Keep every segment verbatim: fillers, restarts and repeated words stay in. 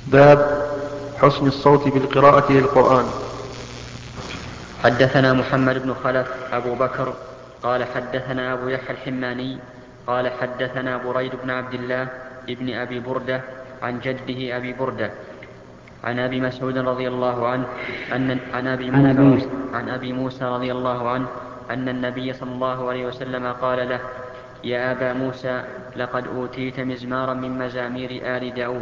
باب حسن الصوت بالقراءة للقرآن. حدثنا محمد بن خلف أبو بكر قال حدثنا أبو يحيى الحماني قال حدثنا بريد بن عبد الله ابن أبي بردة عن جده أبي بردة عن أبي مسعود رضي الله عنه أن عن أبي موسى, عن أبي موسى رضي الله عنه أن النبي صلى الله عليه وسلم قال له: يا أبا موسى لقد أوتيت مزمارا من مزامير آل داود.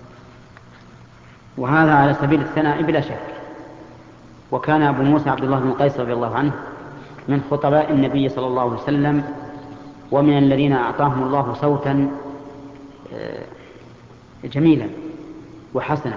وهذا على سبيل الثناء بلا شك. وكان أبو موسى عبد الله بن قيس رضي الله عنه من خطباء النبي صلى الله عليه وسلم، ومن الذين أعطاهم الله صوتا جميلا وحسنا.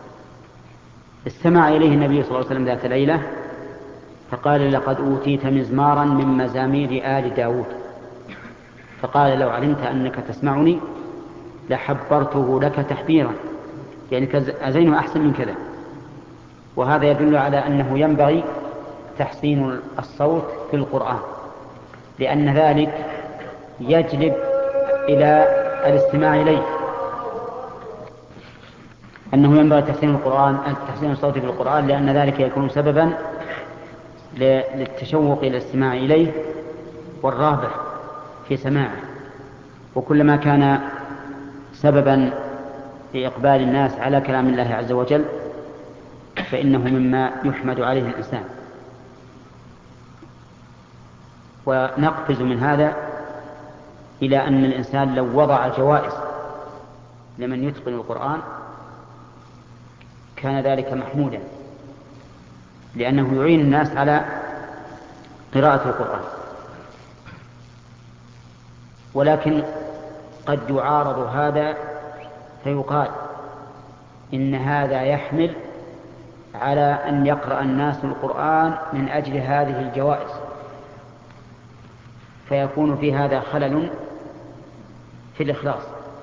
استمع إليه النبي صلى الله عليه وسلم ذات ليلة فقال: لقد أوتيت مزمارا من مزامير آل داود. فقال: لو علمت أنك تسمعني لحبرته لك تحبيرا، يعني أزينه أحسن من كذا. وهذا يدل على أنه ينبغي تحسين الصوت في القرآن، لأن ذلك يجلب إلى الاستماع إليه، أنه ينبغي تحسين القرآن تحسين الصوت في القرآن لأن ذلك يكون سببا للتشوق إلى الاستماع إليه والرغبة في سماعه. وكلما كان سببا في إقبال الناس على كلام الله عز وجل فإنه مما يحمد عليه الإنسان. ونقفز من هذا إلى أن الإنسان لو وضع جوائز لمن يتقن القرآن كان ذلك محمودا، لأنه يعين الناس على قراءة القرآن. ولكن قد يعارض هذا فيقال إن هذا يحمل على أن يقرأ الناس القرآن من أجل هذه الجوائز، فيكون في هذا خلل في الإخلاص.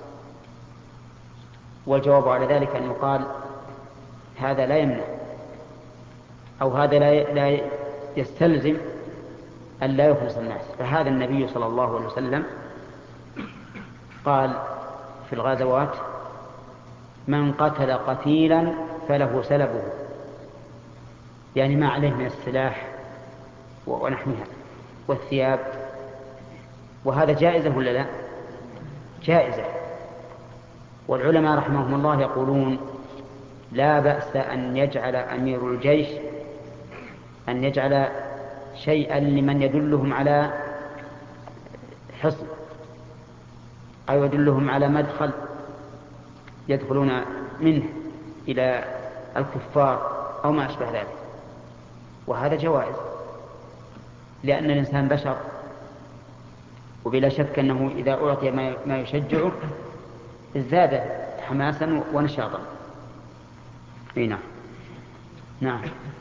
والجواب على ذلك أن يقال هذا لا يمنع، أو هذا لا يستلزم أن لا يخلص الناس. فهذا النبي صلى الله عليه وسلم قال في الغزوات: من قتل قتيلا فله سلبه، يعني ما عليه من السلاح ونحوها والثياب. وهذا جائزة ولا لا؟ جائزة. والعلماء رحمهم الله يقولون: لا بأس أن يجعل أمير الجيش أن يجعل شيئا لمن يدلهم على حصن أو يدلهم على مدخل يدخلون منه إلى الكفار أو ما أشبه ذلك. وهذا جوائز، لأن الإنسان بشر، وبلا شك أنه إذا أعطي ما يشجعه ازداد حماسا ونشاطا. نعم نعم.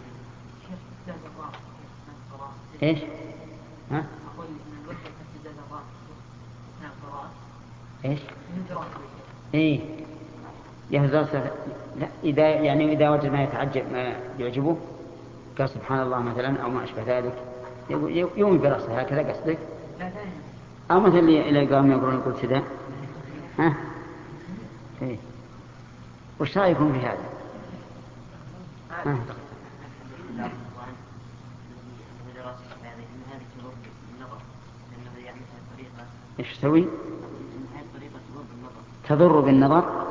ايش؟ ها؟ ايش؟ ايه يهزر. لا، اذا يعني اذا وجد ما يتعجب ما يعجبه قال سبحان الله مثلا او ما اشبه ذلك يوم براسه هكذا قصدك؟ او مثل اللي قام يقولون يقول كذا. ها؟ ايه وش رايكم في هذا؟ ها؟ ايش تسوي؟ تضر بالنظر.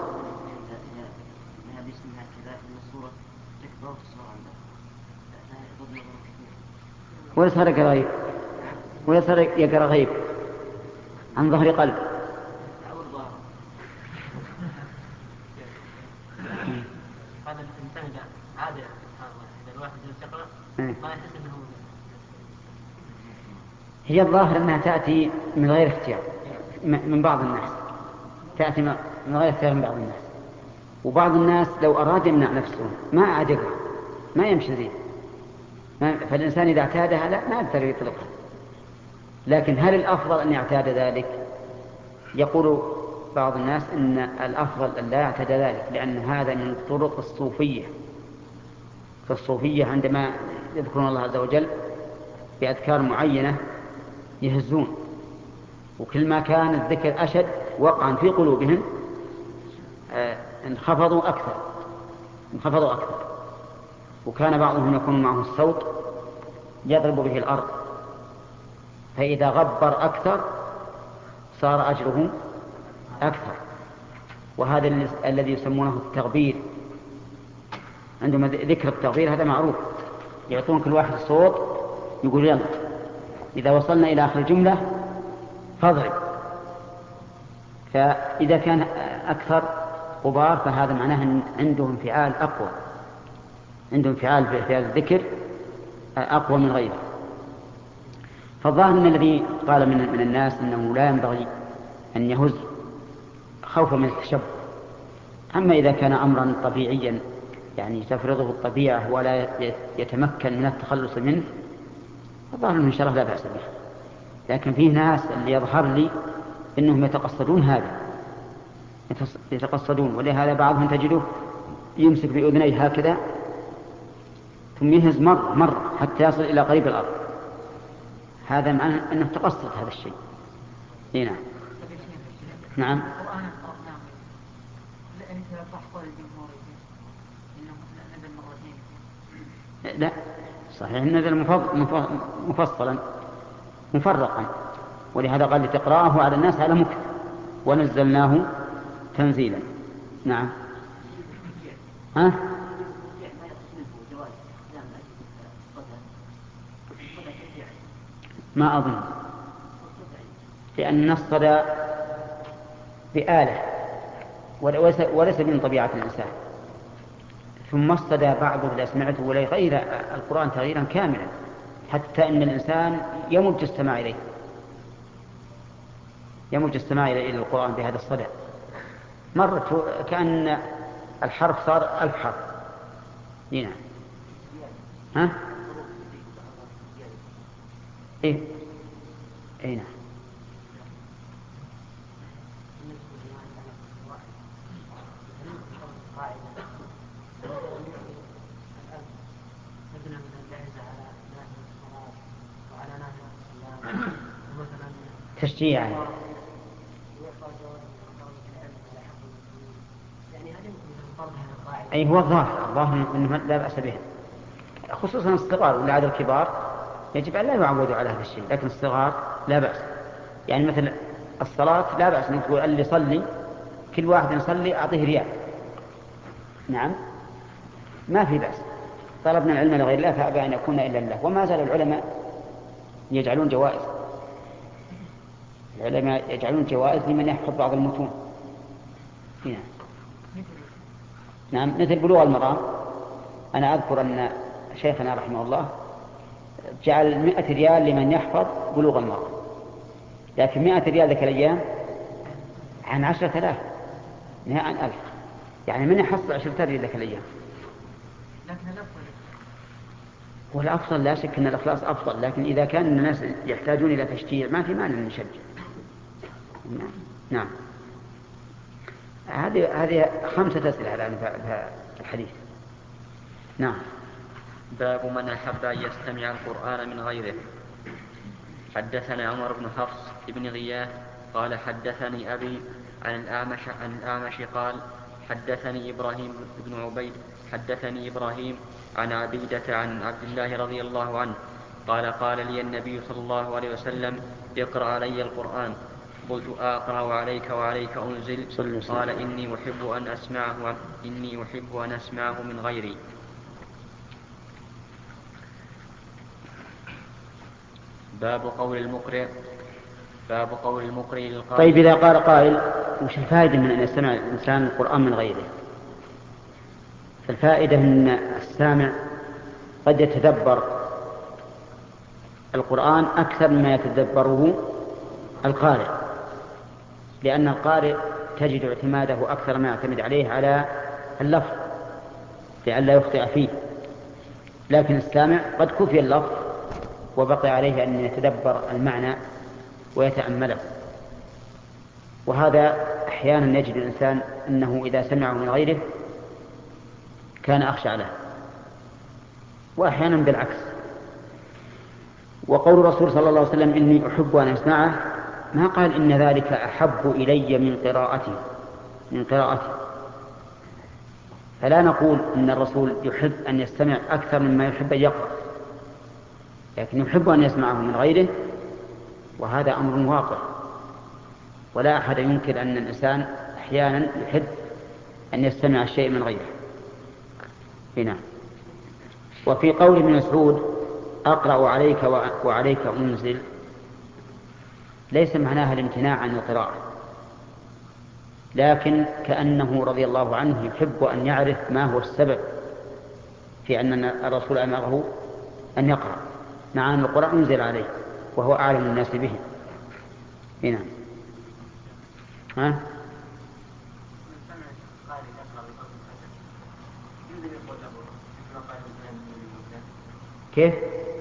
ولا صار غيب ولا صار يقرأ غيب عن ظهر قلب. هذا الإنسان عادة إذا الواحد يقرأ ما يحس أنه هي الظاهر أنها تأتي من غير اختيار من بعض الناس، تأتي من غير اختيار من بعض الناس. وبعض الناس لو أراد يمنع نفسه ما عاد يقرأ ما يمشي زين، فالإنسان إذا اعتادها لا ما يقدر يطلقها. لكن هل الأفضل أن يعتاد ذلك؟ يقول بعض الناس أن الأفضل أن لا يعتاد ذلك، لأن هذا من طرق الصوفية. فالصوفية عندما يذكرون الله عز وجل بأذكار معينة يهزون، وكل ما كان الذكر أشد وقعا في قلوبهم انخفضوا أكثر انخفضوا أكثر وكان بعضهم يكون معه الصوت يضرب به الأرض، فإذا غبر أكثر صار أجره أكثر. وهذا الذي يسمونه التغبير، عندما ذكر التغبير هذا معروف، يعطون كل واحد الصوت يقول يلا إذا وصلنا إلى آخر الجملة فاضرب. فإذا كان أكثر غبار فهذا معناه أن عنده انفعال أقوى، عنده انفعال في هذا الذكر أقوى من غيره. فالظاهر أن الذي قال من, من الناس أنه لا ينبغي أن يهز خوفا من التشبه. أما إذا كان أمرا طبيعيا يعني تفرضه الطبيعة ولا يتمكن من التخلص منه فالظاهر أنه إن شاء الله لا بأس به. لكن فيه ناس اللي يظهر لي أنهم يتقصدون هذا، يتقصدون، ولهذا بعضهم تجده يمسك بأذنيه هكذا ثم يهز مرة مرة حتى يصل إلى قريب الأرض. هذا معناه أنه تقصد هذا الشيء. نعم نعم لا صحيح نزل مفصلا مفرقا، ولهذا قال لتقرأه على الناس على مكث ونزلناه تنزيلا. نعم ها ما أظن، لأن الصدى بآلة وليس من طبيعة الإنسان. ثم الصدى بعضه إذا سمعته ولا يغير القرآن تغييرا كاملا حتى أن الإنسان يمج السماع إليه، يمج السماع إلى القرآن بهذا الصدى. مرة كأن الحرف صار ألف حرف. نعم ها إيه إيه نعم تشجيع أي هو الظاهر الظاهر أنه لا بأس به، خصوصا الصغار ولا عاد الكبار يجب أن لا يعودوا على هذا الشيء، لكن الصغار لا بأس. يعني مثل الصلاة لا بأس نقول اللي يصلي كل واحد يصلي أعطيه ريال، نعم ما في بأس. طلبنا العلم لغير الله فأبى أن يكون إلا الله. وما زال العلماء يجعلون جوائز، العلماء يجعلون جوائز لمن يحفظ بعض المتون. نعم نعم مثل بلوغ المرام. أنا أذكر أن شيخنا رحمه الله جعل مئة ريال لمن يحفظ بلوغ المرام، لكن مئة ريال ذاك الأيام عن عشرة آلاف نهى عن ألف، يعني من يحصل عشرة ريال ذاك الأيام. والأفضل لا شك أن الإخلاص أفضل، لكن إذا كان الناس يحتاجون إلى تشجيع ما في مانع نشجع. نعم هذه هذه خمسة أسئلة الآن في الحديث. نعم باب من أحب أن يستمع القرآن من غيره. حدثنا عمر بن حفص بن غياث قال حدثني أبي عن الأعمش عن الأعمش قال حدثني إبراهيم بن عبيد حدثني إبراهيم عن عبيدة عن عبد الله رضي الله عنه قال قال لي النبي صلى الله عليه وسلم اقرأ علي القرآن. قلت أقرأ عليك وعليك أنزل؟ قال إني أحب أن أسمعه إني أحب أن أسمعه من غيري. باب قول المقرئ باب قول المقرئ للقارئ. طيب إذا قال قائل وش الفائدة من أن يستمع الإنسان القرآن من غيره؟ فالفائدة أن السامع قد يتدبر القرآن أكثر مما يتدبره القارئ، لأن القارئ تجد اعتماده أكثر ما يعتمد عليه على اللفظ لئلا يخطئ فيه، لكن السامع قد كفي اللفظ وبقي عليه أن يتدبر المعنى ويتأمله. وهذا أحيانا يجد الإنسان أنه إذا سمعه من غيره كان أخشع له، وأحيانا بالعكس. وقول الرسول صلى الله عليه وسلم إني أحب أن أسمعه ما قال إن ذلك أحب إلي من قراءتي من قراءتي فلا نقول إن الرسول يحب أن يستمع أكثر مما يحب أن يقرأ، لكن يحب أن يسمعه من غيره، وهذا أمر واقع، ولا أحد ينكر أن الإنسان أحيانا يحب أن يستمع الشيء من غيره. هنا وفي قول ابن مسعود أقرأ عليك وعليك أنزل، ليس معناها الامتناع عن القراءة، لكن كأنه رضي الله عنه يحب أن يعرف ما هو السبب في أن الرسول أمره أن يقرأ، مع أن القرآن أنزل عليه وهو أعلم الناس به. هنا ها؟ كيف؟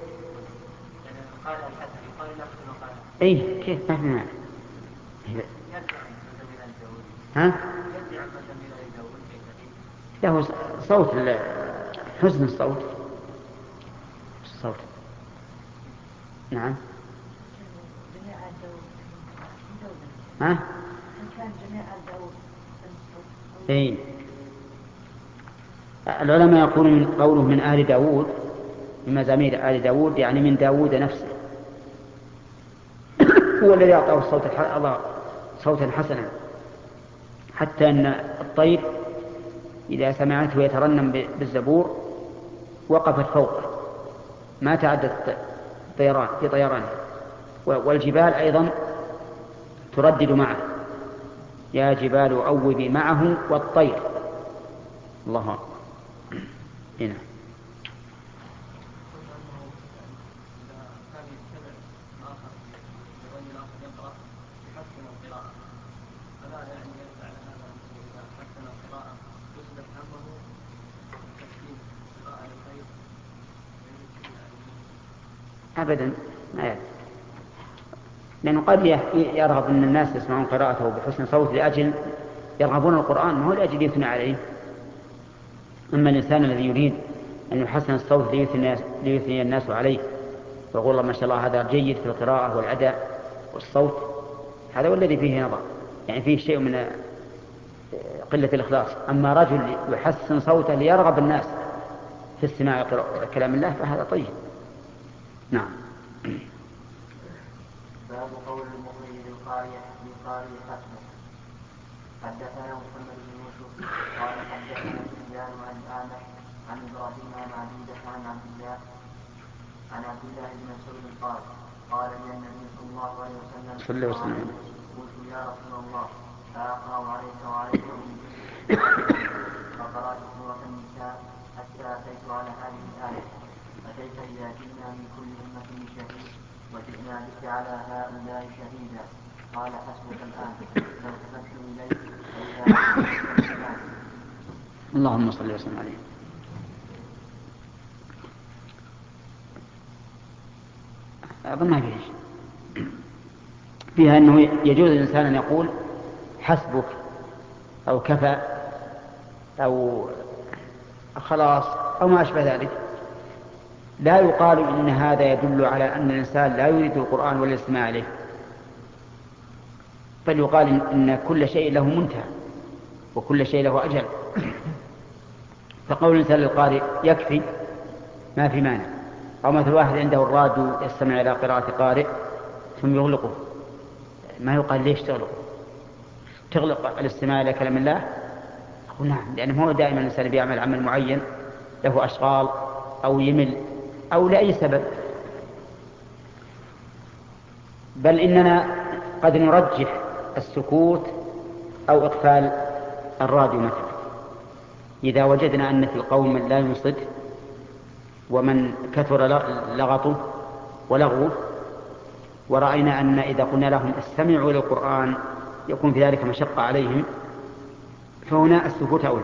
اي كيف؟ ما في معنى. ها؟ له صوت، حسن الصوت، الصوت. نعم. ها؟ اي العلماء يقولون من قوله من آل داود، من مزامير آل داود، يعني من داود نفسه، هو الذي أعطاه الصوت الله صوتا حسنا، حتى أن الطير إذا سمعته يترنم بالزبور وقفت فوقه، ما تعدت طيران في طيرانه. والجبال أيضا تردد معه، يا جبال أوبي معه والطير. الله أكبر. هنا أبدا ما يعرف، لأنه قد يرغب أن الناس يسمعون قراءته بحسن صوت لأجل يرغبون القرآن، ما هو لأجل يثنى عليه. أما الإنسان الذي يريد أن يحسن الصوت ليثني الناس عليه ويقول الله ما شاء الله هذا جيد في القراءة والأداء والصوت، هذا هو الذي فيه نظر، يعني فيه شيء من قلة الإخلاص. أما رجل يحسن صوته ليرغب الناس في استماع كلام الله فهذا طيب. نعم. باب قول المخرج للقارئ للقارئ حسبه. حدثنا محمد بن يوسف قال حدثنا سفيان عن الأعمش عن إبراهيم عن عبيدة عن عبد الله عن عبد الله بن مسعود قال قال لي النبي صلى الله عليه وسلم صلى الله عليه وسلم قلت يا رسول الله فأقرأ عليك وعليك أنزل، فقرأت سورة النساء حتى أتيت على هذه الآية أتيت إذا جئنا من كل أمة بشهيد وجئنا بك على هؤلاء شهيدا، قال حسبك الآن، فالتفت إليه فإذا اللهم صل وسلم عليه. أظن ما فيه شيء فيها أنه يجوز الإنسان أن يقول حسبك أو كفى أو خلاص أو ما أشبه ذلك. لا يقال إن هذا يدل على أن الإنسان لا يريد القرآن ولا يستمع عليه، بل يقال إن كل شيء له منتهى وكل شيء له أجل. فقول الإنسان للقارئ يكفي ما في مانع، أو مثل واحد عنده الراديو يستمع إلى قراءة قارئ ثم يغلقه، ما يقال ليش تغلق تغلق الاستماع إلى كلام الله؟ أقول نعم، لأنه هو دائما الإنسان بيعمل عمل معين له أشغال أو يمل أو لأي سبب، بل إننا قد نرجح السكوت أو إقفال الراديو مثلا إذا وجدنا أن في القوم من لا ينصت ومن كثر لغطه ولغوه، ورأينا أن إذا قلنا لهم استمعوا إلى القرآن يكون في ذلك مشقة عليهم، فهنا السكوت أولى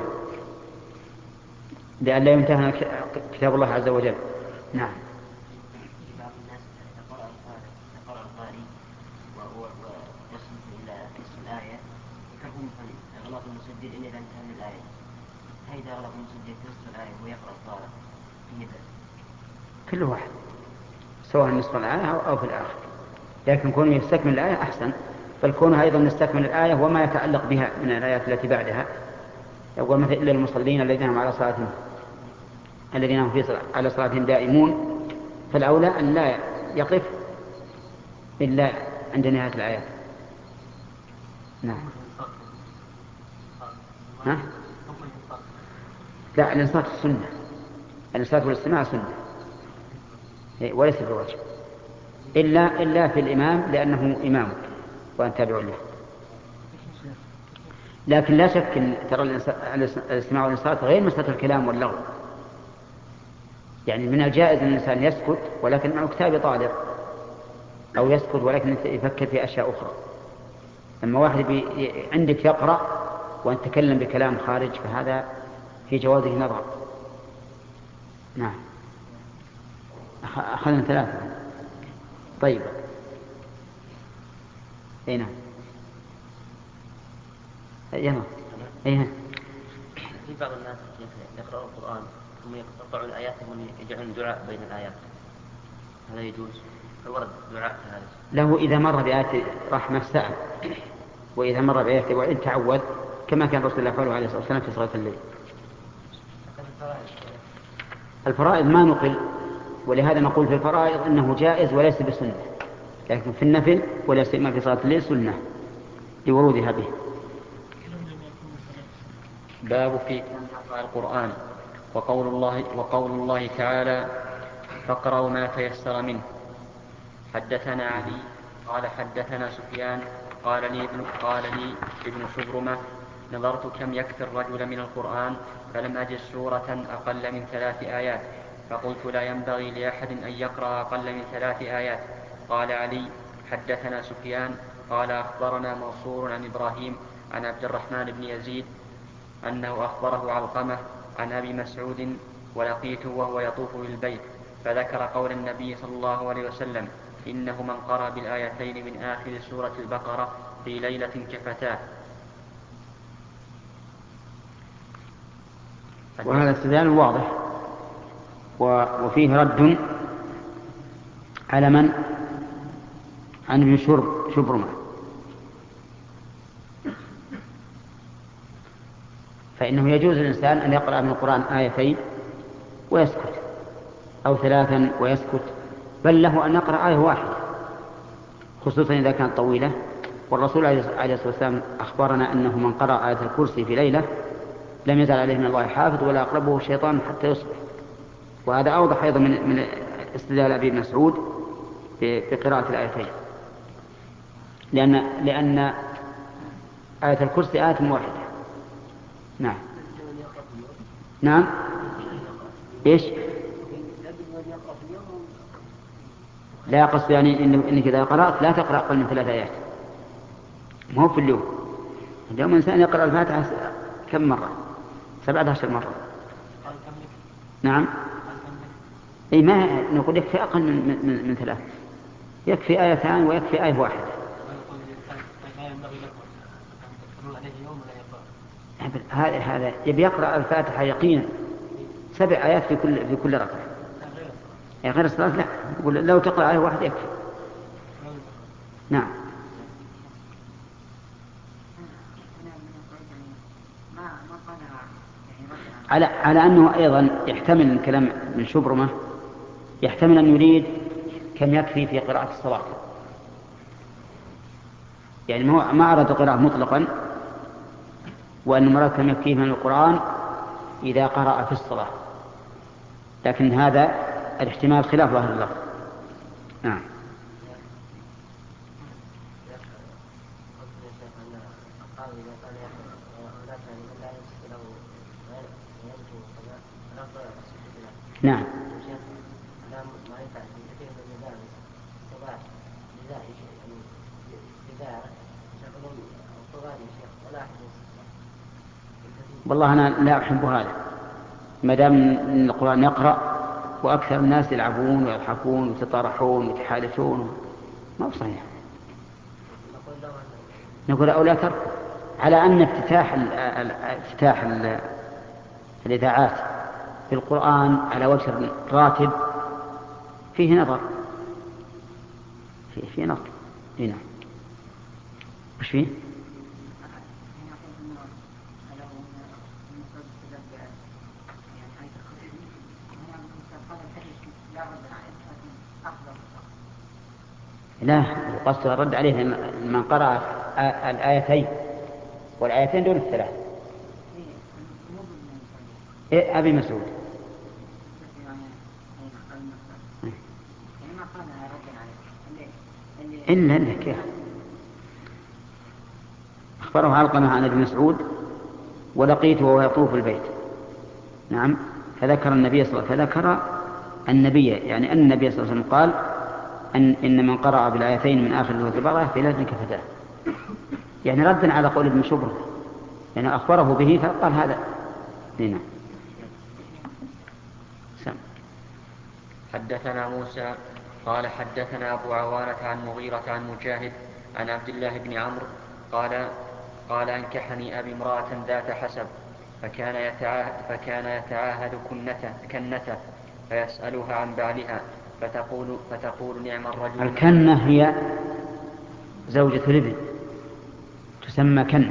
لأن لا ينتهى كتاب الله عز وجل. نعم. بعض الناس يقرأ يقرأ القارئ ويصل إلى اسم الآية يفهم أغلاط المسجل إن إذا انتهى من الآية، هيدا أغلاط المسجل في نصف الآية ويقرأ القارئ في كل واحد سواء نصف الآية أو في الآخر، لكن كونه يستكمل الآية أحسن، بل كونه أيضا يستكمل الآية وما يتعلق بها من الآيات التي بعدها يقول مثل إلا المصلين الذين هم على صلاتهم الذين هم في صلاة على صلاتهم دائمون، فالأولى أن لا يقف إلا عند نهاية الآيات. نعم. ها؟ لا، الإنصات السنة، الإنصات والاستماع سنة وليس بواجب، إلا إلا في الإمام لأنه إمامك وأن تابعوا له. لكن لا شك أن ترى الاستماع والإنصات غير مسألة الكلام واللغو. يعني من الجائز أن الإنسان يسكت ولكن مع كتاب طالب، أو يسكت ولكن يفكر في أشياء أخرى. أما واحد بي... عندك يقرأ وأن تكلم بكلام خارج، فهذا في جوازه نظر. نعم. أخذنا ثلاثة. طيب. أي نعم. يلا. أي نعم. في بعض الناس يقرأون القرآن ثم يقطعون الآيات ويجعلون دعاء بين الآيات، هذا يجوز؟ الورد دعاء هذا له إذا مر بآية رحمة سأل، وإذا مر بآية وإن تعود، كما كان رسول الله فعله عليه الصلاة والسلام في صلاة الليل. الفرائض ما نقل، ولهذا نقول في الفرائض أنه جائز وليس بسنة، لكن في النفل ولا سيما في صلاة الليل سنة لورودها به. باب في قراءة القرآن وقول الله, وقول الله تعالى فاقرأوا ما تيسر منه. حدثنا علي قال حدثنا سفيان قال لي ابن, قال لي ابن شبرمة نظرت كم يكفي الرجل من القرآن فلم أجد سورة أقل من ثلاث آيات، فقلت لا ينبغي لأحد أن يقرأ أقل من ثلاث آيات. قال علي حدثنا سفيان قال أخبرنا منصور عن إبراهيم عن عبد الرحمن بن يزيد أنه أخبره علقمة عن أبي مسعود ولقيته وهو يطوف بالبيت فذكر قول النبي صلى الله عليه وسلم إنه من قرأ بالآيتين من آخر سورة البقرة في ليلة كفتاه. وهذا استدلال واضح وفيه رد على من عن ابن شبرمة، فإنه يجوز للإنسان أن يقرأ من القرآن آيتين ويسكت، أو ثلاثا ويسكت، بل له أن يقرأ آية واحدة خصوصا إذا كانت طويلة. والرسول عليه الصلاة والسلام أخبرنا أنه من قرأ آية الكرسي في ليلة لم يزل عليه من الله حافظ ولا أقربه الشيطان حتى يصبح. وهذا أوضح أيضا من, من استدلال أبي مسعود بقراءة الآيتين، لأن, لأن آية الكرسي آية واحدة. نعم. نعم. إيش؟ لا قصد يعني إنك إذا قرأت لا تقرأ أقل من ثلاث آيات، ما هو في اليوم. اليوم إنسان يقرأ الفاتحة كم مرة؟ سبعة عشر مرة. نعم. أي ما نقول يكفي أقل من, من, من ثلاث، يكفي آيتان ويكفي آية واحدة. هذا هذا يبي يقرأ الفاتحة يقينا سبع آيات في كل في كل ركعة. يا غير الصلاة لا، لو تقرأ آية واحدة يكفي. نعم. على على أنه أيضا يحتمل الكلام من شبرمة، يحتمل أن يريد كم يكفي في قراءة الصلاة، يعني ما أراد قراءة مطلقا، وأن مراد كم يكفيه من القرآن إذا قرأ في الصلاة، لكن هذا الاحتمال خلاف ظاهر اللفظ. نعم. نعم. والله أنا لا أحب هذا، ما دام من القرآن يقرأ وأكثر الناس يلعبون ويضحكون ويتطارحون ويتحادثون، ما هو صحيح. نقول أو لا ترك، على أن افتتاح ال افتتاح ال الإذاعات في القرآن على وجه راتب فيه نظر، فيه, فيه نظر. هنا وش فيه؟ لا، القصد الرد عليه من قرأ الآيتين، والآيتين دون الثلاث. إيه أبي مسعود إلا إلا كيف أخبره علقمة عن ابن مسعود ولقيته وهو يطوف البيت. نعم، فذكر النبي صلى الله عليه وسلم، فذكر النبي يعني أن النبي صلى الله عليه وسلم قال أن إن من قرأ بالآيتين من آخر سورة البقرة في ليلة كفتاه، يعني ردا على قول ابن شبر، يعني أخبره به فقال هذا لنا. حدثنا موسى قال حدثنا أبو عوانة عن مغيرة عن مجاهد عن عبد الله بن عمرو قال قال أنكحني أبي امرأة ذات حسب، فكان يتعاهد, فكان يتعاهد كنته, كنته فيسألها عن بعلها فتقول, فتقول نعم الرجل. الكنة هي زوجة الابن، تسمى كنة.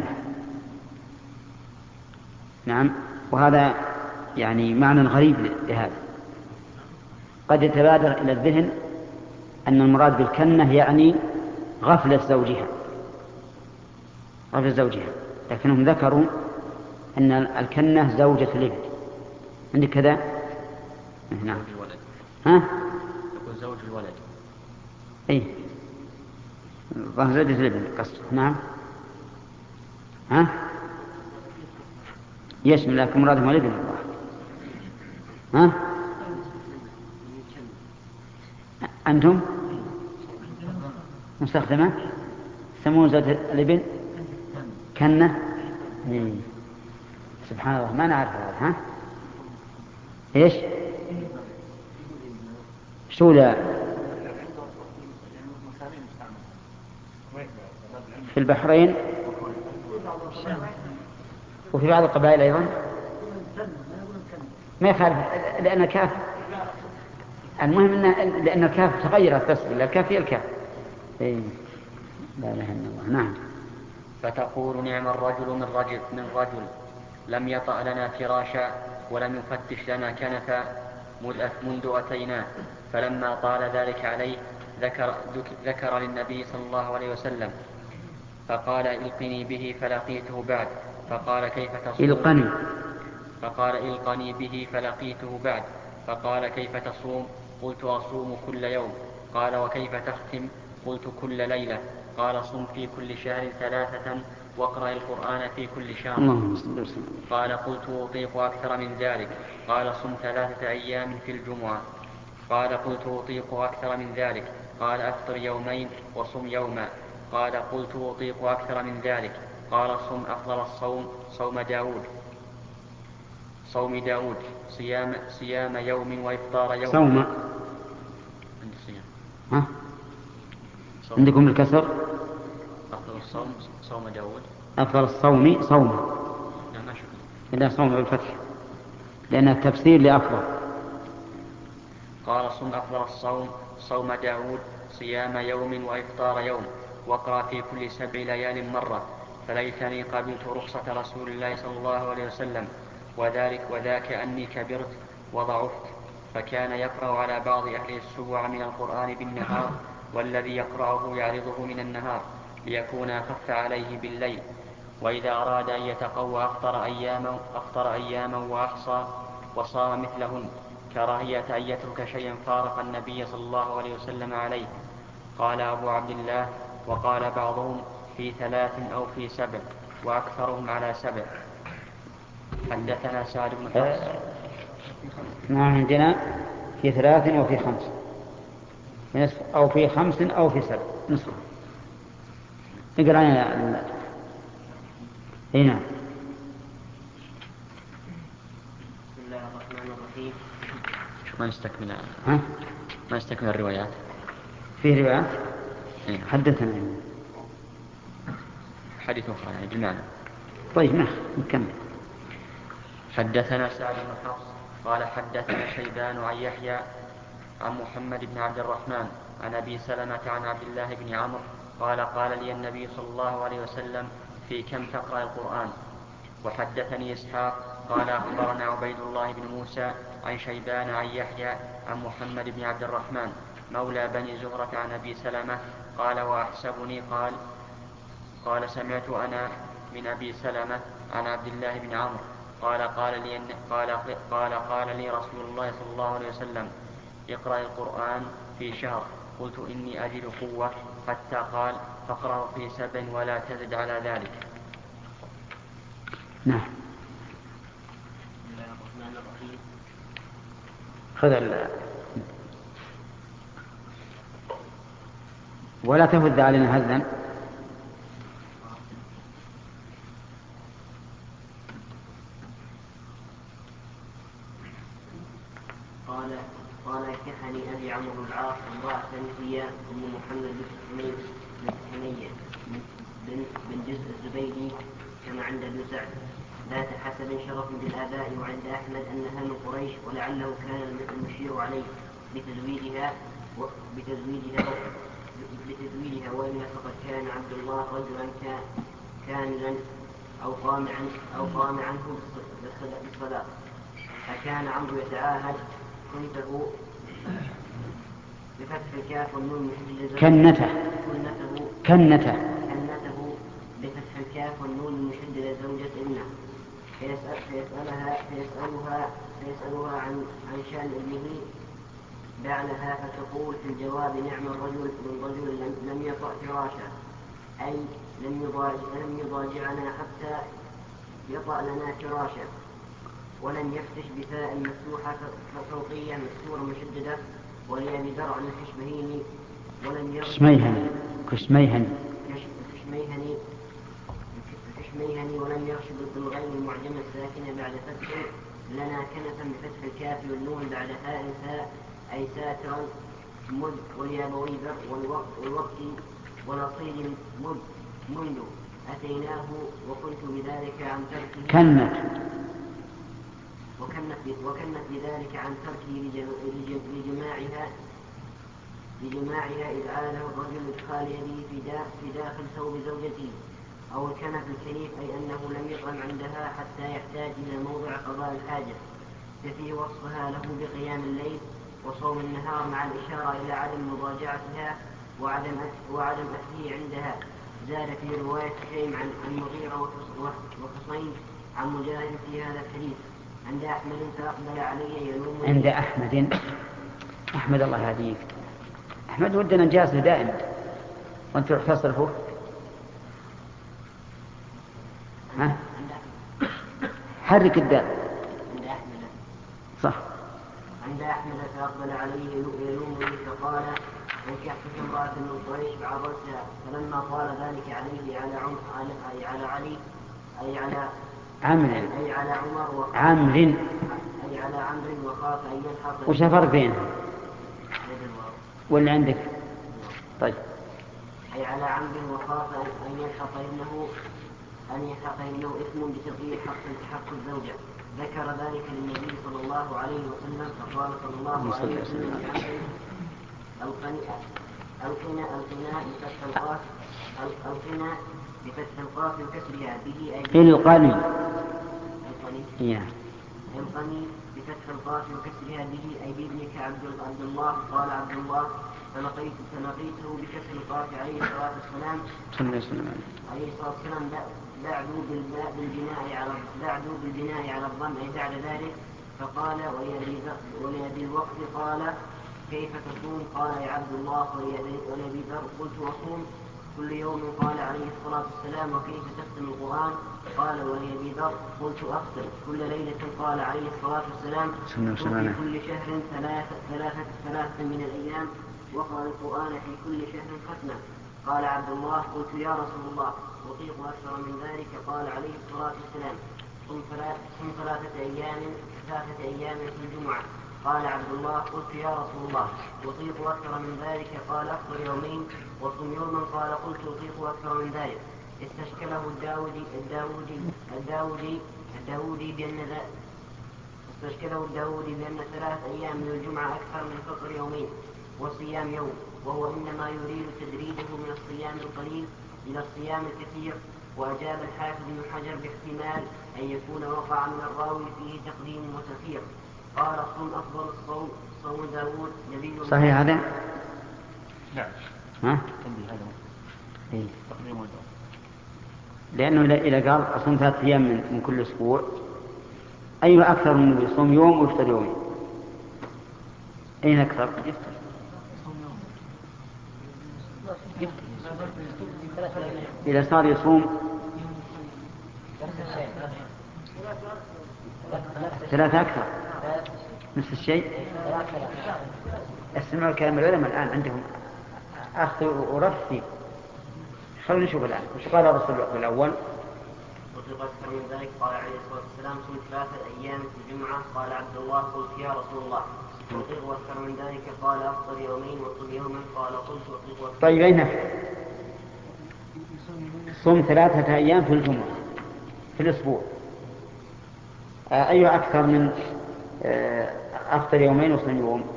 نعم، وهذا يعني معنى غريب لهذا. قد يتبادر إلى الذهن أن المراد بالكنة يعني غفلة زوجها، غفلة زوجها، لكنهم ذكروا أن الكنة زوجة الابن. عندك كذا؟ نعم. ها؟ يقول زوج الولد. أي ظهر زوجة الابن قصد. نعم. ها؟ يشمل، لكن مرادهم الابن. ها؟ أنتم مستخدمة سمون زوجة الابن كنة. سبحان الله، ما نعرف هذا. ها؟ إيش؟ شو لا في البحرين وفي بعض القبائل أيضا ما يخالف، لأن الكاف المهم إن لأن الكاف تغيرت بس، الكاف هي الكاف. إيه. لا إله إلا الله. نعم. فتقول نعم الرجل من رجل من رجل لم يطأ لنا فراشا ولم يفتش لنا كنفا منذ أتيناه. فلما طال ذلك عليه ذكر, ذكر للنبي صلى الله عليه وسلم فقال إلقني به فلقيته بعد. فقال كيف تصوم؟ إلقني. فقال إلقني به فلقيته بعد. فقال كيف تصوم؟ قلت أصوم كل يوم. قال وكيف تختم؟ قلت كل ليلة. قال صم في كل شهر ثلاثة واقرأ القرآن في كل شهر. قال قلت أطيق أكثر من ذلك. قال صم ثلاثة أيام في الجمعة. قال قلت أطيق أكثر من ذلك. قال أفطر يومين وصم يوما. قال قلت أطيق أكثر من ذلك. قال صم أفضل الصوم صوم داود صوم داود صيام, صيام يوم وإفطار يوم. صوم. عندي صيام. ها؟ صوم. عندكم الكسر. أفضل الصوم صوم داود. أفضل الصوم صوم. لا ما شكرا. إلا صوم بالفتح لأنه تفسير لأفضل. قال صم أفضل الصوم صوم داود صيام يوم وإفطار يوم واقرأ في كل سبع ليال مرة. فليتني قبلت رخصة رسول الله صلى الله عليه وسلم وذلك وذاك أني كبرت وضعفت. فكان يقرأ على بعض أهل السبع من القرآن بالنهار والذي يقرأه يعرضه من النهار ليكون أخف عليه بالليل. وإذا أراد أن يتقوى أفطر أياما, أفطر أياما وأحصى وصام مثلهن كراهية أن يترك شيئا فارق النبي صلى الله عليه وسلم عليه. قال أبو عبد الله وقال بعضهم في ثلاث أو في سبع وأكثرهم على سبع. حدثنا سعد بن حفص. نعم، عندنا في ثلاث وفي خمس أو في خمس أو في سبع نصف. اقرأ يا هنا. بسم الله الرحمن الرحيم. شو ما نستكمل ها؟ ما نستكمل الروايات. في روايات. إيه. حدثنا حديث أخرى يعني بالمعنى. طيب نعم نكمل. حدثنا سعد بن حفص قال حدثنا شيبان عن يحيى عن محمد بن عبد الرحمن عن أبي سلمة عن عبد الله بن عمرو قال قال لي النبي صلى الله عليه وسلم في كم تقرأ القرآن. وحدثني إسحاق قال أخبرنا عبيد الله بن موسى عن شيبان عن يحيى عن محمد بن عبد الرحمن مولى بني زهرة عن أبي سلمة قال وأحسبني قال قال سمعت أنا من أبي سلمة عن عبد الله بن عمرو قال قال لي قال قال قال لي رسول الله صلى الله عليه وسلم اقرأ القرآن في شهر قلت إني أجد قوة حتى قال فاقرأه في سبع ولا تزد على ذلك. نعم. خذ ال... ولا تهد علينا هذا. قال قال كحني أبي عمرو بن العاص امرأة هي أم محمد بن حمية بن بن جزء الزبيدي كما عند ابن سعد ذات حسب شرف بالآباء، وعند أحمد أنها من قريش ولعله كان المشير عليه بتزويجها بتزويجها بتزويجها وإلا فقد كان عبد الله رجلا كاملا أو قامعا أو قامعا بالصلاة. فكان عمرو يتعاهد كنته بفتح الكاف والنون المشددة كنته كنته كنته كنته بفتح الكاف والنون المشددة زوجة ابنه فيسأل فيسألها فيسألها فيسألها عن عن شأن ابنه بعلها فتقول في الجواب نعم الرجل من رجل لم يطأ فراشا، أي لم يضاجع لم يضاجعنا حتى يطأ لنا فراشا، ولم يفتش بفاء مفتوحة فوقية مكسورة مشددة ولأبي درع الكشمهيني ولم كشميهني كشميهني كشميهني كشميهني ولم يرشد بالغين المعجمة الساكنة بعد فتح لنا كنفا بفتح الكاف والنون بعد هاء ساء أي ساترا مد واليابوي ذر والوقت ونصير مد منذ أتيناه وكنت بذلك عن تركه كنت وكنت وكنت بذلك عن تركه لجماعها لجماعها إذ عاده الرجل إدخال يده في داخل ثوب زوجته أو الكنف الكنيف، أي أنه لم يطعم عندها حتى يحتاج إلى موضع قضاء الحاجة، ففي وصفها له بقيام الليل وصوم النهار مع الإشارة إلى عدم مضاجعتها وعدم وعدم أكله عندها. زاد في رواية شيم عن المغيرة وحسين عن مجاهد في هذا الحديث عند أحمد فأقبل علي يلوم عند أحمد أحمد الله يهديك أحمد ودنا نجاسه دائما وأنت رح تصرفه ها حرك الدال عند أحمد صح عند أحمد فأقبل عليه يلومني فقال أنكحتك امرأة من قريش فعرضتها، فلما قال ذلك عليه على عم أي على علي أي على عمرو أي على عمر عمرو أي على عمرو وخاف أن يلحق وش الفرق بينهم واللي عندك؟ طيب أي على عمرو وخاف أن يلحق ابنه أن يلحق ابنه إثم بتضييع حق حق الزوجة. ذكر ذلك للنبي صلى الله عليه وسلم فقال صلى الله عليه وسلم لعمرو ألقنا ألقنا بفتح القاف ألقنا بفتح القاف وكسرها به أي القني القني القني بفتح القاف وكسرها به أي بابنك عبد الله. قال عبد الله فلقيت فلقيته بكسر القاف عليه الصلاة والسلام عليه الصلاة والسلام بعدوا بالبناء على بعدوا بالبناء على الضم أي بعد ذلك. فقال ولأبي الوقت قال كيف تصوم؟ قال يا عبد الله. ولأبي ذر قلت أصوم كل يوم. قال عليه الصلاة والسلام وكيف تختم القرآن؟ قال ولأبي ذر قلت أختم كل ليلة. قال عليه الصلاة والسلام في كل شهر ثلاثة ثلاثة ثلاثة من الأيام وقرأ القرآن في كل شهر ختمة. قال عبد الله قلت يا رسول الله أطيق أكثر من ذلك؟ قال عليه الصلاة والسلام صم ثلاثة أيام ثلاثة أيام في الجمعة. قال عبد الله قلت يا رسول الله أطيق أكثر من ذلك؟ قال أفطر يومين وصم يوما. قال قلت أطيق أكثر من ذلك. استشكله الداودي الداودي الداودي الداودي بأن استشكله الداودي بأن ثلاث أيام من الجمعة أكثر من فطر يومين وصيام يوم، وهو إنما يريد تدريجه من الصيام القليل إلى الصيام الكثير. وأجاب الحافظ بن حجر باحتمال أن يكون وقع من الراوي فيه تقديم وتأخير. قال صوم أفضل الصوم صوم داود نبي صحيح هذا نعم. ها؟ عندي هذا إيه؟ تقديم الدعاء. لأنه إذا قال أصوم ثلاثة أيام من, من كل أسبوع، أيها أكثر من يصوم يوم ويفطر يومين؟ أين أكثر؟ إذا صار يصوم ثلاثة أكثر نفس الشيء. استمعوا الكلام العلماء الآن عندهم أخذ ورد فيه. خلونا نشوف الآن وش قال الرسول الأول. وفي أكثر من ذلك قال عليه الصلاة والسلام صمت ثلاثة أيام في الجمعة. قال عبد الله قلت يا رسول الله أطيق أكثر من ذلك؟ قال أفطر يومين وصم يوما. قال قلت أطيق أكثر. طيب أين صم ثلاثة أيام في الجمعة في الأسبوع، أي أكثر من أفطر يومين وصم يوم؟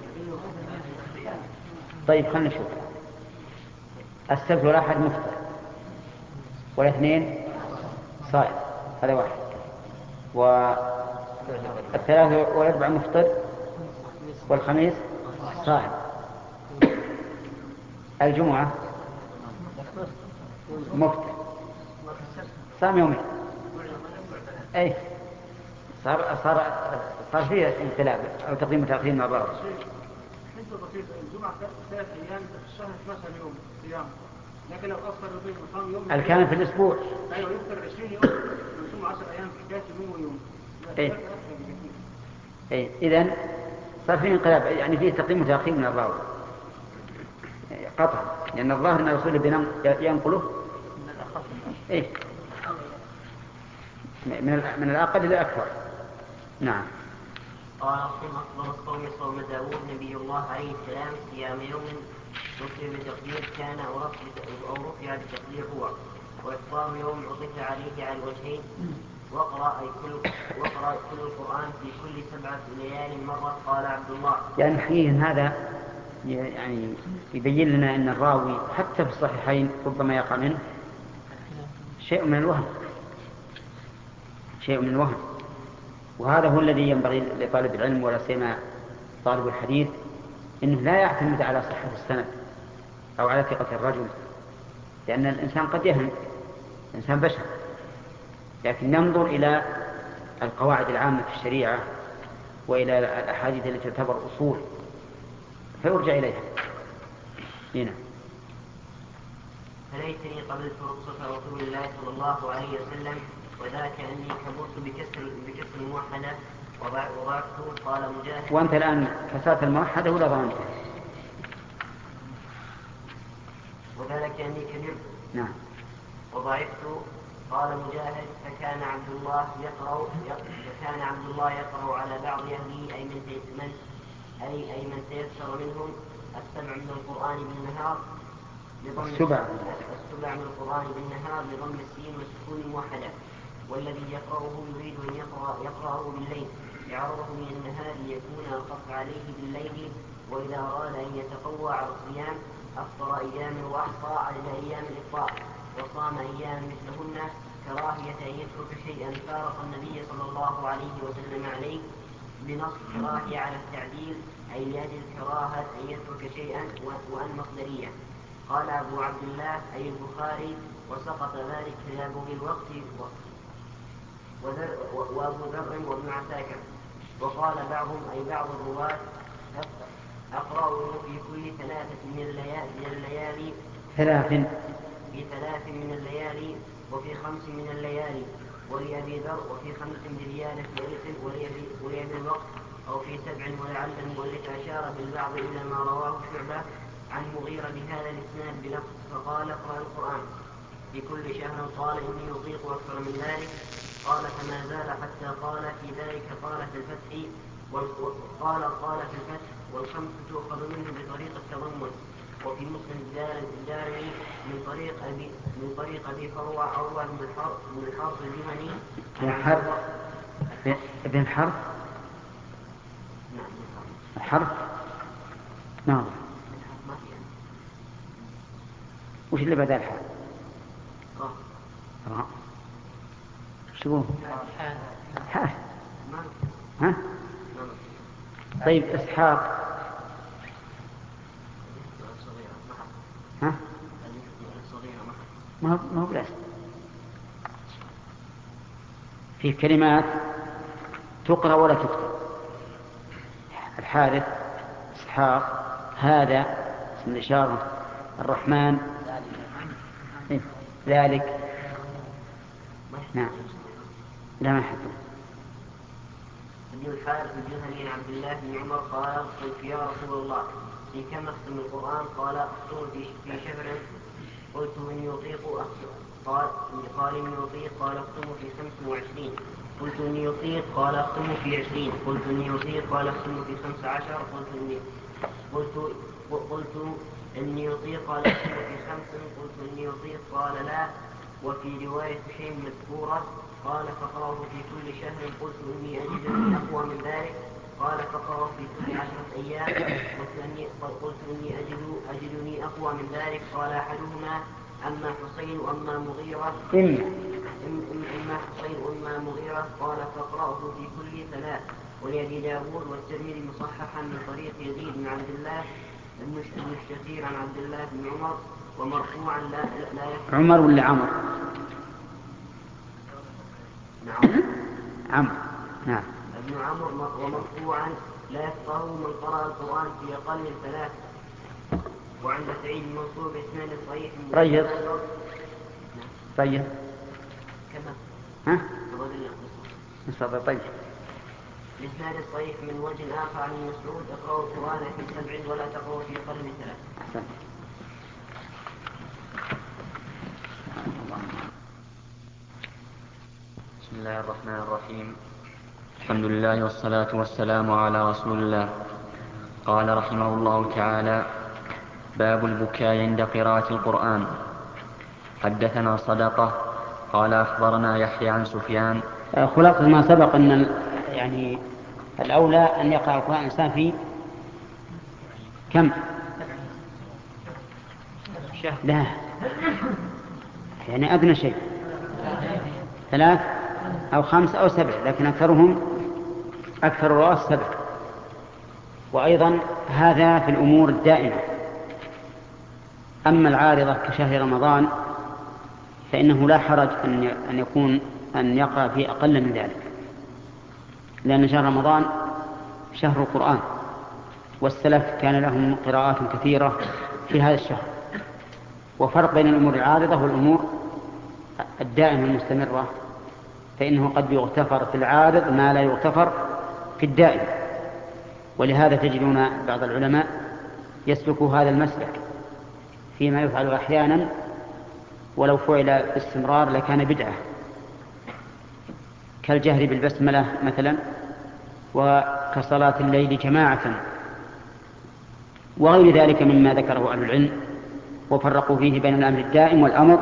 طيب خلنا نشوف. السبت والأحد مفطر والاثنين صائم، هذا واحد. والثلاثة والأربع مفطر والخميس صائم. الجمعة مفطر صام يومين. أي صار صار صار فيه انقلاب أو تقديم وتأخير مع بعض. الجمعة ثلاث أيام في الشهر اثنا عشر يوم صيام، لكن لو أفطر يومين وصام يوم الكامل في الأسبوع. أيوة يفطر عشرين يوم ويصوم عشر أيام في حكاية يوم ويوم. إيه إيه إذن صار فيه انقلاب، يعني فيه تقديم وتأخير من الراوي قطعا، لأن الظاهر أن الرسول ينقله إيه من من الأقل إلى الأكثر. نعم. قال أفضل الصوم صوم داود نبي الله عليه السلام صيام يوم نصر بتقدير كان أو رفع بتقدير هو، وإفطار يوم عطف عليه على الوجهين. واقرأ كل واقرأ كل القرآن في كل سبعة ليال مرة. قال عبد الله. يعني حقيقة هذا يعني يبين لنا أن الراوي حتى في الصحيحين ربما يقع منه شيء من الوهم، شيء من الوهم، وهذا هو الذي ينبغي لطالب العلم ولا سيما طالب الحديث إنه لا يعتمد على صحة السند أو على ثقة الرجل، لأن الإنسان قد يهم، الإنسان بشر، لكن ننظر إلى القواعد العامة في الشريعة وإلى الأحاديث التي تعتبر أصول فيرجع إليها. هنا فليتني قبلت رخصة رسول الله صلى الله عليه وسلم، وذاك أني كبرت بكسر بكسر الموحدة وضعفت. قال مجاهد. وأنت الآن كسرت الموحدة ولا ضمنتها؟ وذلك أني كبرت. نعم. وضعفت. قال مجاهد فكان عبد الله يقرأ فكان عبد الله يقرأ على بعض أهله أي من من أي أي من تيسر منهم السبع من القرآن بالنهار بضم السبع السبع من القرآن بالنهار بضم السين والسكون الموحدة، والذي يقرأه يريد أن يقرأ يقرأه بالليل يعرضه من النهار ليكون أخف عليه بالليل. وإذا أراد أن يتقوى على الصيام أفطر أياما وأحصى عدد أيام الإفطار وصام أيام مثلهن كراهية أن يترك شيئا فارق النبي صلى الله عليه وسلم عليه بنص كراهية على التعديل أي لأجل كراهة أن يترك شيئا وأن مصدرية. قال أبو عبد الله أي البخاري وسقط ذلك لأبوه الوقت وأبو ذر وابن عساكر. وقال بعضهم أي بعض الرواة أقرأه في كل ثلاثة من الليالي, من الليالي ثلاث في ثلاث من الليالي وفي خمس من الليالي ولأبي ذر وفي خمس بريالة ولأبي الوقت أو في سبع. ولعل المؤلف أشار بالبعض إلى ما رواه شعبة عن مغيرة بهذا الإسناد بلفظ فقال اقرأ القرآن في كل شهر. قال إني أطيق أكثر من ذلك. قال فما زال حتى قال في ذلك قال في الفتح وقال قال في الفتح والخمس تؤخذ منه بطريق التضمن. وفي مسلم الدارمي من طريق أبي من طريق أبي فروة عروة بن الحرب بن الحرب الجهني الحرب ابن الحرب. نعم الحرب نعم. وش اللي بدأ الحرب؟ راء. شو ها ها طيب إسحاق ما هو ما هو بلازم. في كلمات تقرأ ولا تكتب. الحارث، إسحاق، هذا اسم الإشارة، الرحمن، ذلك. نعم لا ما حكم. ابن الحارث الجهني عن عبد الله بن عمر قال: قلت يا رسول الله في كم اختم القرآن؟ قال: اختم في في شهر. قلت إني أطيق أختم. قال قال إني أطيق. قال: اختم في خمس وعشرين. قلت إني أطيق. قال: اختم في عشرين. قلت إني أطيق. قال: اختم في خمس عشر. قلت إني قلت قلت إني أطيق. قال: اختم في خمس. قلت إني أطيق. قال: لا. وفي رواية شيء مذكورة قال: فقرأه في كل شهر. قلت إني أجدني أقوى من ذلك. قال: فقرأه في كل عشرة أيام. قلت إني, قلت إني أجد أجدني أقوى من ذلك. قال أحدهما: أما حسين وأما مغيرة. إما إما حسين وأما مغيرة. قال: فقرأه في كل ثلاث. ولأبي داود والترمذي مصححا من طريق يزيد بن عبد الله بن الشخير عن عبد الله بن عمر ومرفوعا لا لا يكفي. عمر ولا عمر؟ نعم عمر. نعم. ابن عمر ومرفوعا لا يفقه من قرأ القرآن في أقل من ثلاث. وعند سعيد المنصور بإسناد صحيح. طيب طيب كما ها مصطفى. طيب بإسناد صحيح من وجه آخر عن مسعود: اقرأوا القرآن في سبع ولا تقرأوا في أقل من ثلاث. أحسن. بسم الله الرحمن الرحيم. الحمد لله والصلاة والسلام على رسول الله. قال رحمه الله تعالى: باب البكاء عند قراءة القرآن. حدثنا صدقة قال أخبرنا يحيى عن سفيان. خلاصة ما سبق أن يعني الأولى أن يقرأ القرآن الإنسان في كم؟ لا يعني أدنى شيء ثلاث أو خمس أو سبع، لكن أكثرهم أكثر الرؤوس سبع. وأيضا هذا في الأمور الدائمة. أما العارضة كشهر رمضان فإنه لا حرج أن يكون أن يقرأ في أقل من ذلك، لأن شهر رمضان شهر القرآن، والسلف كان لهم قراءات كثيرة في هذا الشهر. وفرق بين الأمور العارضة والأمور الدائمة المستمرة، فإنه قد يغتفر في العارض ما لا يغتفر في الدائم. ولهذا تجدون بعض العلماء يسلك هذا المسلك فيما يفعل أحيانا، ولو فعل باستمرار لكان بدعة، كالجهر بالبسملة مثلا، وكصلاة الليل جماعة، وغير ذلك مما ذكره أهل العلم وفرقوا فيه بين الأمر الدائم والأمر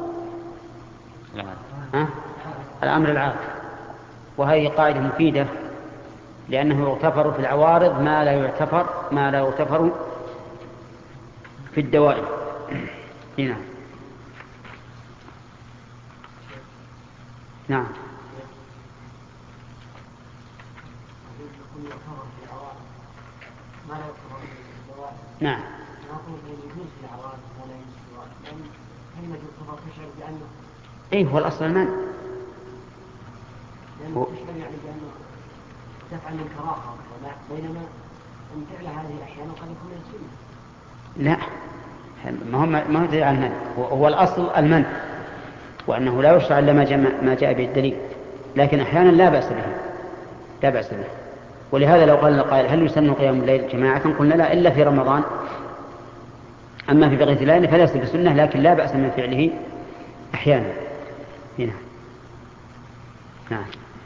ها؟ الأمر العارض. وهذه قاعدة مفيدة، لأنه يغتفر في العوارض ما لا يغتفر ما لا يغتفر في الدوائم. هنا نعم نعم ايه هو الاصل المنع. هو يعني بأنه تفعل من كراهة، بينما ان فعل هذه احيانا قد يكون من السنة. لا ما هو ما هو دليل على المنع، هو الاصل المنع، وانه لا يشرع الا ما جاء ما جاء به الدليل، لكن احيانا لا باس به لا باس به. ولهذا لو قال القائل هل يسن قيام الليل جماعة قلنا لا إلا في رمضان، أما في بقية الليل فليس بسنة، لكن لا بأس من فعله أحيانا. هنا نعم.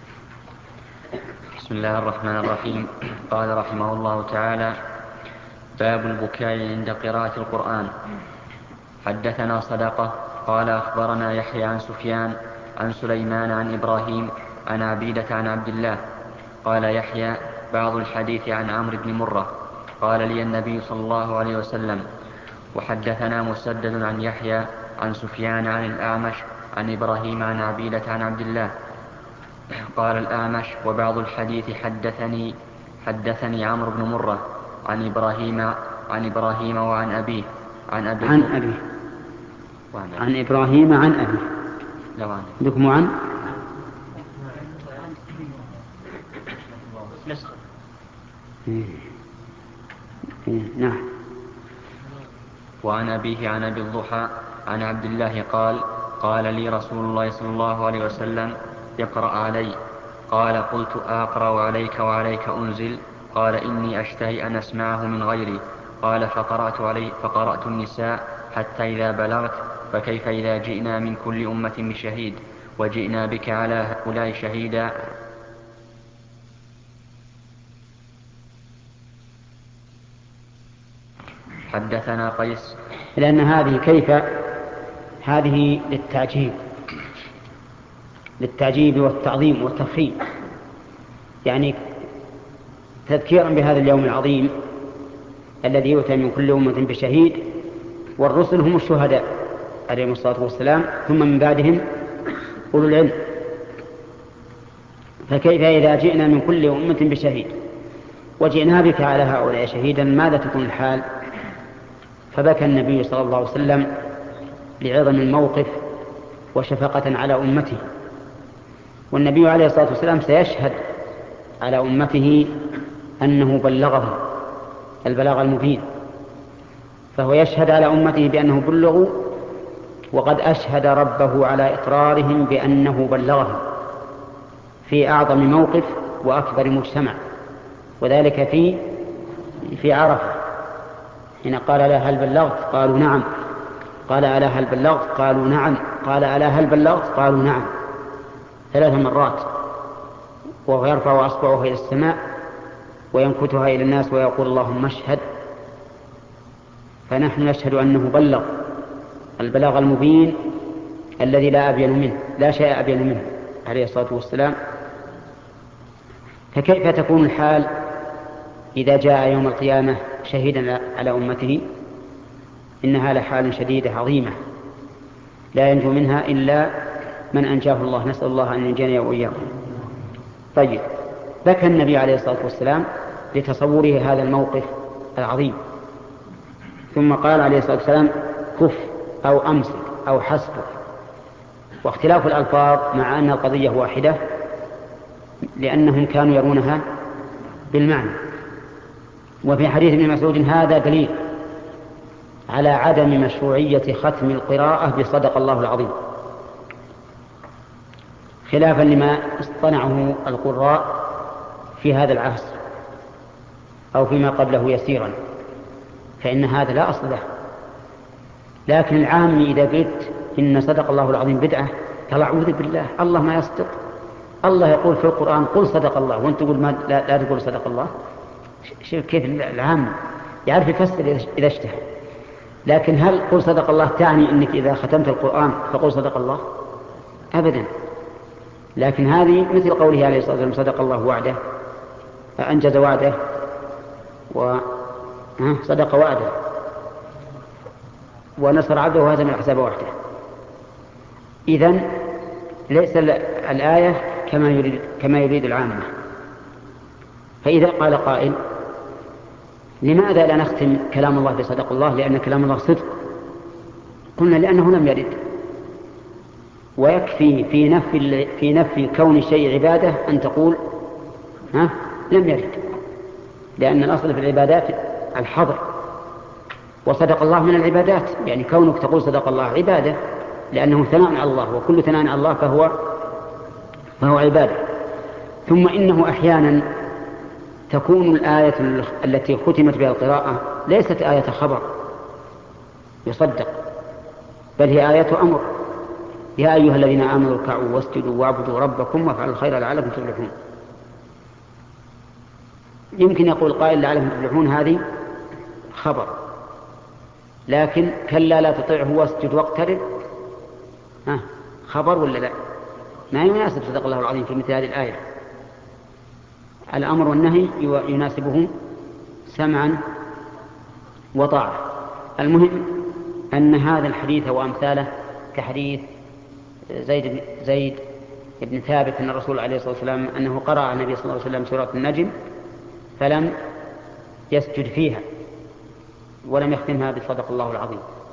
بسم الله الرحمن الرحيم. قال رحمه الله تعالى: باب البكاء عند قراءة القرآن. حدثنا صدقة قال أخبرنا يحيى عن سفيان عن سليمان عن إبراهيم عن عبيدة عن عبد الله. قال يحيى: بعض الحديث عن عمرو بن مرة قال لي النبي صلى الله عليه وسلم. وحدثنا مسدد عن يحيى عن سفيان عن الأعمش عن إبراهيم عن عبيدة عن عبد الله. قال الأعمش: وبعض الحديث حدثني حدثني عمرو بن مرة عن إبراهيم عن إبراهيم وعن أبيه عن أبي عن أبيه عن إبراهيم عن أبي عندكم عن إيه. إيه. نعم. وعن أبيه عن أبي الضحى عن عبد الله قال قال لي رسول الله صلى الله عليه وسلم اقرأ علي. قال قلت أقرأ عليك وعليك أنزل؟ قال إني أشتهي أن أسمعه من غيري. قال فقرأت, علي فقرأت النساء حتى إذا بلغت فكيف إذا جئنا من كل أمة بشهيد وجئنا بك على هؤلاء شهيدا. حدثنا قيس. لأن هذه كيف هذه للتعجيب للتعجيب والتعظيم والتفخيم، يعني تذكيرا بهذا اليوم العظيم الذي يؤتى من كل أمة بشهيد، والرسل هم الشهداء عليهم الصلاة والسلام، ثم من بعدهم أولو العلم. فكيف إذا جئنا من كل أمة بشهيد وجئنا بك على هؤلاء شهيدا ماذا تكون الحال؟ فبكى النبي صلى الله عليه وسلم لعظم الموقف وشفقة على أمته. والنبي عليه الصلاة والسلام سيشهد على أمته أنه بلغهم البلاغ المبين، فهو يشهد على أمته بأنه بلغوا، وقد أشهد ربه على إقرارهم بأنه بلغهم في أعظم موقف وأكبر مجتمع، وذلك في في عرفة حين قال لا هل بلغت؟ قالوا نعم. قال ألا هل بلغت؟ قالوا نعم. قال ألا هل بلغت؟ قالوا نعم، ثلاث مرات، وهو يرفع أصبعه إلى السماء وينكتها إلى الناس ويقول اللهم اشهد. فنحن نشهد أنه بلغ البلاغ المبين الذي لا أبين منه، لا شيء أبين منه عليه الصلاة والسلام. فكيف تكون الحال إذا جاء يوم القيامة شهيدا على أمته؟ إنها لحال شديدة عظيمة لا ينجو منها إلا من أنجاه الله، نسأل الله أن ينجينا وإياكم. طيب، بكى النبي عليه الصلاة والسلام لتصوره هذا الموقف العظيم، ثم قال عليه الصلاة والسلام كف أو أمسك أو حسبك. واختلاف الألفاظ مع أن القضية واحدة لأنهم كانوا يرونها بالمعنى. وفي حديث ابن مسعود هذا دليل على عدم مشروعية ختم القراءة بصدق الله العظيم، خلافا لما اصطنعه القراء في هذا العصر أو فيما قبله يسيرا، فإن هذا لا أصل له. لكن العام إذا قلت إن صدق الله العظيم بدعة قال أعوذ بالله، الله ما يصدق. الله يقول في القرآن قل صدق الله، وأنت تقول ما لا, لا تقول صدق الله. كيف العام يعرف يفسر إذا اشتهى؟ لكن هل قل صدق الله تعني أنك إذا ختمت القرآن فقل صدق الله؟ أبدا. لكن هذه مثل قوله عليه الصلاة والسلام صدق الله وعده، أنجز وعده وصدق وعده ونصر عبده وهزم الأحزاب وحده. إذن ليس الآية كما يريد, كما يريد العامة. فإذا قال قائل لماذا لا نختم كلام الله بصدق الله؟ لأن كلام الله صدق. قلنا لأنه لم يرد، ويكفي في نفي, في نفي كون الشيء عبادة أن تقول ها لم يرد، لأن الأصل في العبادات الحظر، وصدق الله من العبادات، يعني كونك تقول صدق الله عبادة لأنه ثناء على الله، وكل ثناء على الله فهو, فهو عبادة. ثم إنه أحيانا تكون الآية التي ختمت بها القراءة ليست آية خبر يصدق، بل هي آية أمر: يا أيها الذين آمنوا اركعوا واسجدوا واعبدوا ربكم وافعلوا الخير لعلكم تفلحون. يمكن يقول قائل لعلكم تفلحون هذه خبر، لكن كلا لا تطيعه واسجد واقترب ها خبر ولا لا؟ ما يناسب صدق الله العظيم في مثل هذه الآية. الأمر والنهي يناسبه سمعا وطاعة. المهم أن هذا الحديث وأمثاله كحديث زيد, زيد بن ثابت أن الرسول عليه الصلاة والسلام أنه قرأ على النبي صلى الله عليه وسلم سورة النجم فلم يسجد فيها ولم يختمها بصدق الله العظيم.